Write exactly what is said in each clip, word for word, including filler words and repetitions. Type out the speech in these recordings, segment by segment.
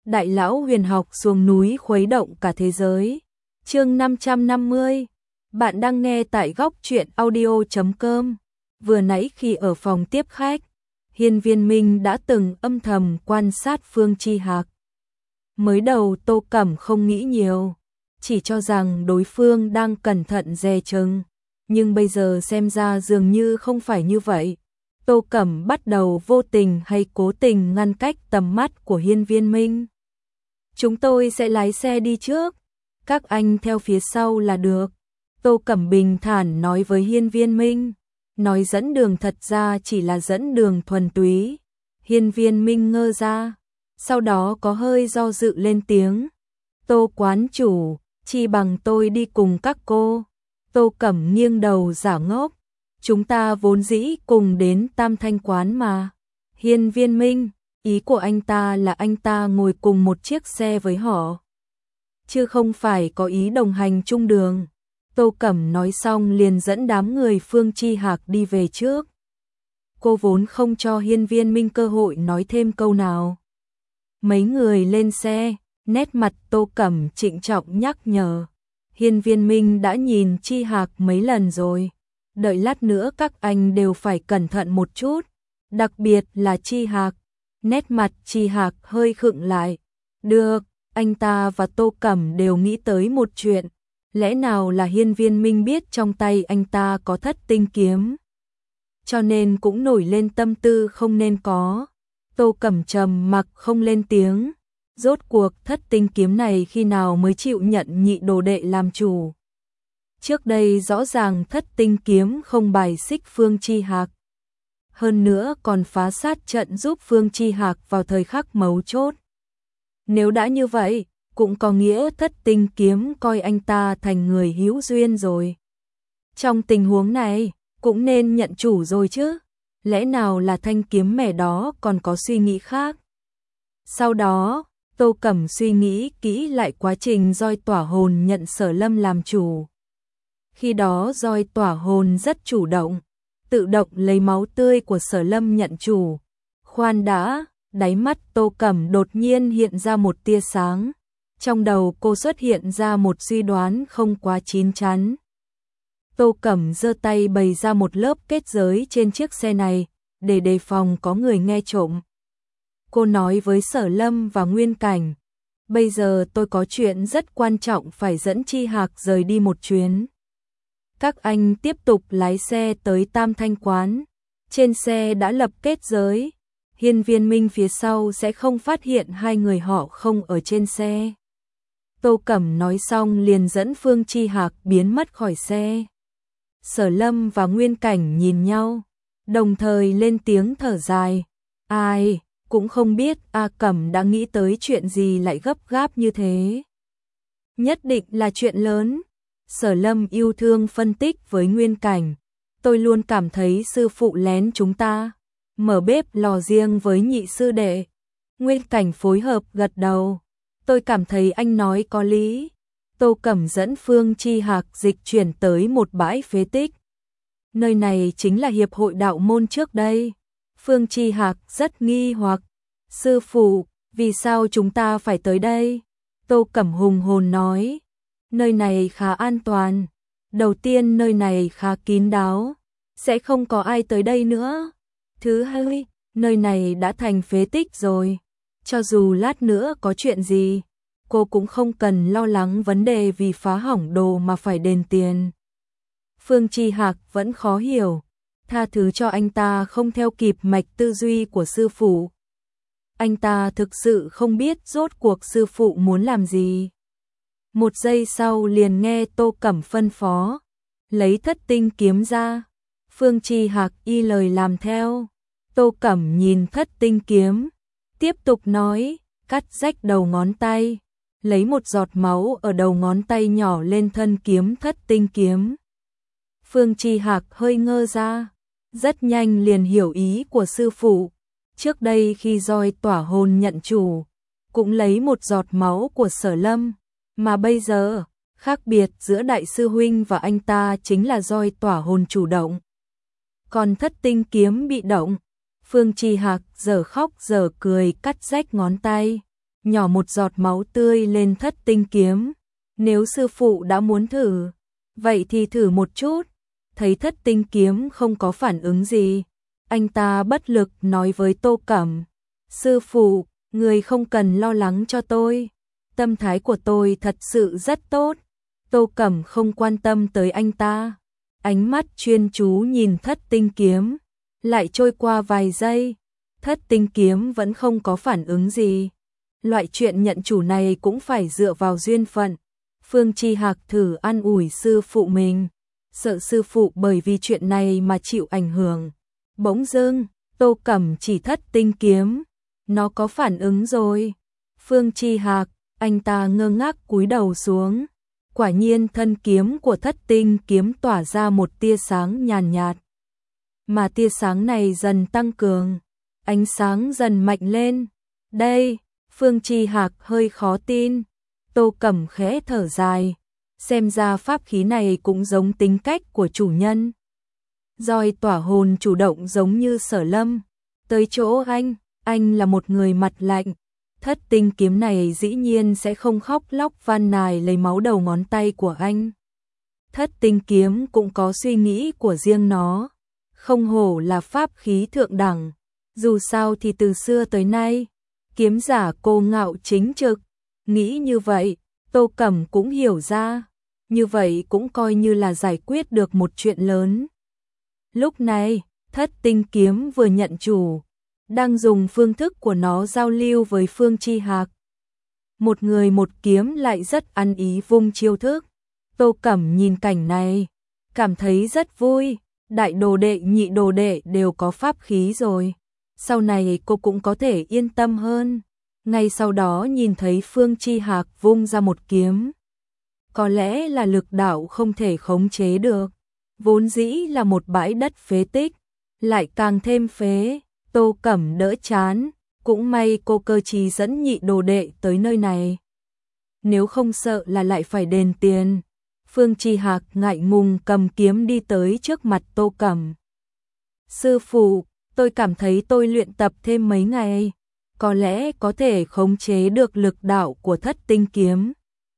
Đại lão huyền học xuống núi khuấy động cả thế giới. Chương năm trăm năm mươi. Bạn đang nghe tại góc truyện audio chấm com. Vừa nãy khi ở phòng tiếp khách, Hiên Viên Minh đã từng âm thầm quan sát Phương Chi Hạc. Mới đầu Tô Cẩm không nghĩ nhiều, chỉ cho rằng đối phương đang cẩn thận dè chừng, nhưng bây giờ xem ra dường như không phải như vậy. Tô Cẩm bắt đầu vô tình hay cố tình ngăn cách tầm mắt của Hiên Viên Minh. Chúng tôi sẽ lái xe đi trước, các anh theo phía sau là được. Tô Cẩm bình thản nói với Hiên Viên Minh, nói dẫn đường thật ra chỉ là dẫn đường thuần túy. Hiên Viên Minh ngơ ra, sau đó có hơi do dự lên tiếng. Tô quán chủ, chi bằng tôi đi cùng các cô. Tô Cẩm nghiêng đầu giả ngốc, chúng ta vốn dĩ cùng đến Tam Thanh quán mà. Hiên Viên Minh, ý của anh ta là anh ta ngồi cùng một chiếc xe với họ, chứ không phải có ý đồng hành chung đường. Tô Cẩm nói xong liền dẫn đám người Phương Chi Hạc đi về trước. Cô vốn không cho Hiên Viên Minh cơ hội nói thêm câu nào. Mấy người lên xe, nét mặt Tô Cẩm trịnh trọng nhắc nhở. Hiên Viên Minh đã nhìn Chi Hạc mấy lần rồi, đợi lát nữa các anh đều phải cẩn thận một chút, đặc biệt là Chi Hạc. Nét mặt Chi Hạc hơi khựng lại. Được, anh ta và Tô Cẩm đều nghĩ tới một chuyện. Lẽ nào là Hiên Viên Minh biết trong tay anh ta có thất tinh kiếm, cho nên cũng nổi lên tâm tư không nên có. Tô Cẩm trầm mặc không lên tiếng. Rốt cuộc thất tinh kiếm này khi nào mới chịu nhận nhị đồ đệ làm chủ? Trước đây rõ ràng thất tinh kiếm không bài xích Phương Chi Hạc, hơn nữa còn phá sát trận giúp Phương Chi Hạc vào thời khắc mấu chốt. Nếu đã như vậy, cũng có nghĩa thất tinh kiếm coi anh ta thành người hữu duyên rồi. Trong tình huống này, cũng nên nhận chủ rồi chứ. Lẽ nào là thanh kiếm mẻ đó còn có suy nghĩ khác? Sau đó, Tô Cẩm suy nghĩ kỹ lại quá trình roi tỏa hồn nhận Sở Lâm làm chủ. Khi đó roi tỏa hồn rất chủ động, tự động lấy máu tươi của Sở Lâm nhận chủ. Khoan đã, đáy mắt Tô Cẩm đột nhiên hiện ra một tia sáng. Trong đầu cô xuất hiện ra một suy đoán không quá chín chắn. Tô Cẩm giơ tay bày ra một lớp kết giới trên chiếc xe này, để đề phòng có người nghe trộm. Cô nói với Sở Lâm và Nguyên Cảnh, bây giờ tôi có chuyện rất quan trọng phải dẫn Chi Hạc rời đi một chuyến. Các anh tiếp tục lái xe tới Tam Thanh quán. Trên xe đã lập kết giới, Hiên Viên Minh phía sau sẽ không phát hiện hai người họ không ở trên xe. Tô Cẩm nói xong liền dẫn Phương Chi Hạc biến mất khỏi xe. Sở Lâm và Nguyên Cảnh nhìn nhau, đồng thời lên tiếng thở dài. Ai, cũng không biết A Cẩm đã nghĩ tới chuyện gì lại gấp gáp như thế. Nhất định là chuyện lớn. Sở Lâm yêu thương phân tích với Nguyên Cảnh. Tôi luôn cảm thấy sư phụ lén chúng ta, mở bếp lò riêng với nhị sư đệ. Nguyên Cảnh phối hợp gật đầu. Tôi cảm thấy anh nói có lý. Tô Cẩm dẫn Phương Chi Hạc dịch chuyển tới một bãi phế tích. Nơi này chính là hiệp hội đạo môn trước đây. Phương Chi Hạc rất nghi hoặc. Sư phụ, vì sao chúng ta phải tới đây? Tô Cẩm hùng hồn nói. Nơi này khá an toàn. Đầu tiên nơi này khá kín đáo, sẽ không có ai tới đây nữa. Thứ hai, nơi này đã thành phế tích rồi. Cho dù lát nữa có chuyện gì, cô cũng không cần lo lắng vấn đề vì phá hỏng đồ mà phải đền tiền. Phương Chi Hạc vẫn khó hiểu, tha thứ cho anh ta không theo kịp mạch tư duy của sư phụ. Anh ta thực sự không biết rốt cuộc sư phụ muốn làm gì. Một giây sau liền nghe Tô Cẩm phân phó, lấy thất tinh kiếm ra. Phương Chi Hạc y lời làm theo. Tô Cẩm nhìn thất tinh kiếm, tiếp tục nói, cắt rách đầu ngón tay, lấy một giọt máu ở đầu ngón tay nhỏ lên thân kiếm thất tinh kiếm. Phương Chi Hạc hơi ngơ ra, rất nhanh liền hiểu ý của sư phụ. Trước đây khi roi tỏa hồn nhận chủ, cũng lấy một giọt máu của Sở Lâm, mà bây giờ, khác biệt giữa đại sư huynh và anh ta chính là roi tỏa hồn chủ động, còn thất tinh kiếm bị động. Phương Chi Hạc giờ khóc giờ cười cắt rách ngón tay. nhỏ một giọt máu tươi lên thất tinh kiếm. Nếu sư phụ đã muốn thử, vậy thì thử một chút. Thấy thất tinh kiếm không có phản ứng gì, anh ta bất lực nói với Tô Cẩm, sư phụ, người không cần lo lắng cho tôi, tâm thái của tôi thật sự rất tốt. Tô Cẩm không quan tâm tới anh ta, ánh mắt chuyên chú nhìn thất tinh kiếm, lại trôi qua vài giây, thất tinh kiếm vẫn không có phản ứng gì. Loại chuyện nhận chủ này cũng phải dựa vào duyên phận. Phương Chi Hạc thử an ủi sư phụ mình, sợ sư phụ bởi vì chuyện này mà chịu ảnh hưởng. Bỗng dưng, Tô Cẩm chỉ thất tinh kiếm, nó có phản ứng rồi. Phương Chi Hạc, anh ta ngơ ngác cúi đầu xuống. Quả nhiên thân kiếm của thất tinh kiếm tỏa ra một tia sáng nhàn nhạt, mà tia sáng này dần tăng cường, ánh sáng dần mạnh lên. Đây, Phương Chi Hạc hơi khó tin. Tô Cẩm khẽ thở dài, xem ra pháp khí này cũng giống tính cách của chủ nhân. Roi tỏa hồn chủ động giống như Sở Lâm. Tới chỗ anh, anh là một người mặt lạnh. Thất tinh kiếm này dĩ nhiên sẽ không khóc lóc van nài lấy máu đầu ngón tay của anh. Thất tinh kiếm cũng có suy nghĩ của riêng nó, không hổ là pháp khí thượng đẳng. Dù sao thì từ xưa tới nay, kiếm giả cô ngạo chính trực. Nghĩ như vậy, Tô Cẩm cũng hiểu ra, như vậy cũng coi như là giải quyết được một chuyện lớn. Lúc này, thất tinh kiếm vừa nhận chủ, đang dùng phương thức của nó giao lưu với Phương Chi Hạc. Một người một kiếm lại rất ăn ý vung chiêu thức. Tô Cẩm nhìn cảnh này, cảm thấy rất vui. Đại đồ đệ nhị đồ đệ đều có pháp khí rồi, sau này cô cũng có thể yên tâm hơn. Ngay sau đó nhìn thấy Phương Chi Hạc vung ra một kiếm, có lẽ là lực đạo không thể khống chế được, vốn dĩ là một bãi đất phế tích, lại càng thêm phế. Tô Cẩm đỡ chán, cũng may cô cơ trí dẫn nhị đồ đệ tới nơi này, nếu không sợ là lại phải đền tiền. Phương Chi Hạc ngại ngùng cầm kiếm đi tới trước mặt Tô Cẩm. Sư phụ, tôi cảm thấy tôi luyện tập thêm mấy ngày, có lẽ có thể khống chế được lực đạo của thất tinh kiếm.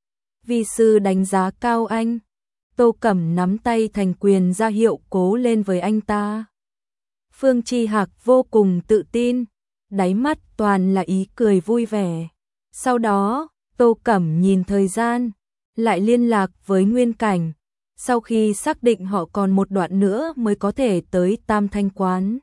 Vi sư đánh giá cao anh. Tô Cẩm nắm tay thành quyền ra hiệu cố lên với anh ta. Phương Chi Hạc vô cùng tự tin, đáy mắt toàn là ý cười vui vẻ. Sau đó, Tô Cẩm nhìn thời gian, lại liên lạc với Nguyên Cảnh. Sau khi xác định họ còn một đoạn nữa mới có thể tới Tam Thanh Quán,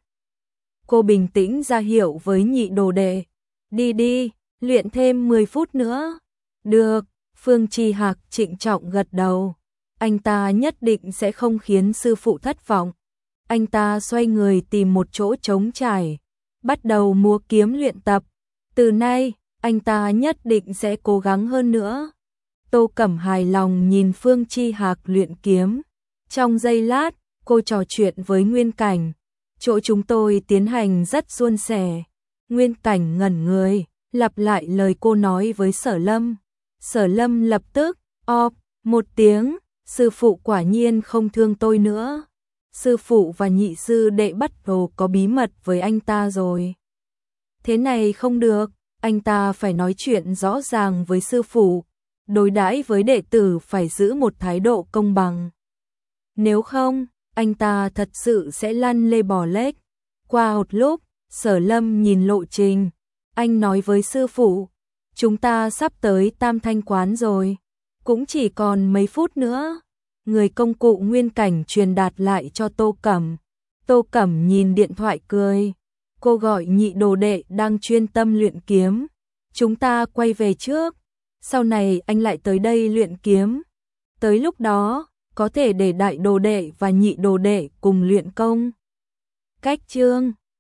cô bình tĩnh ra hiệu với nhị đồ đệ. Đi đi, luyện thêm mười phút nữa. Được, Phương Chi Hạc trịnh trọng gật đầu. Anh ta nhất định sẽ không khiến sư phụ thất vọng. Anh ta xoay người tìm một chỗ trống trải, bắt đầu múa kiếm luyện tập. Từ nay, anh ta nhất định sẽ cố gắng hơn nữa. Tô Cẩm hài lòng nhìn Phương Chi Hạc luyện kiếm. Trong giây lát, cô trò chuyện với Nguyên Cảnh. Chỗ chúng tôi tiến hành rất suôn sẻ. Nguyên Cảnh ngẩn người, lặp lại lời cô nói với Sở Lâm. Sở Lâm lập tức, o, một tiếng, sư phụ quả nhiên không thương tôi nữa. Sư phụ và nhị sư đệ bắt đầu có bí mật với anh ta rồi. Thế này không được, anh ta phải nói chuyện rõ ràng với sư phụ. Đối đãi với đệ tử phải giữ một thái độ công bằng. Nếu không, anh ta thật sự sẽ lăn lê bò lết. Qua một lúc, Sở Lâm nhìn lộ trình. Anh nói với sư phụ, chúng ta sắp tới Tam Thanh Quán rồi. Cũng chỉ còn mấy phút nữa. Người công cụ Nguyên Cảnh truyền đạt lại cho Tô Cẩm. Tô Cẩm nhìn điện thoại cười. Cô gọi nhị đồ đệ đang chuyên tâm luyện kiếm. Chúng ta quay về trước. Sau này anh lại tới đây luyện kiếm. Tới lúc đó, có thể để đại đồ đệ và nhị đồ đệ cùng luyện công. Cách chương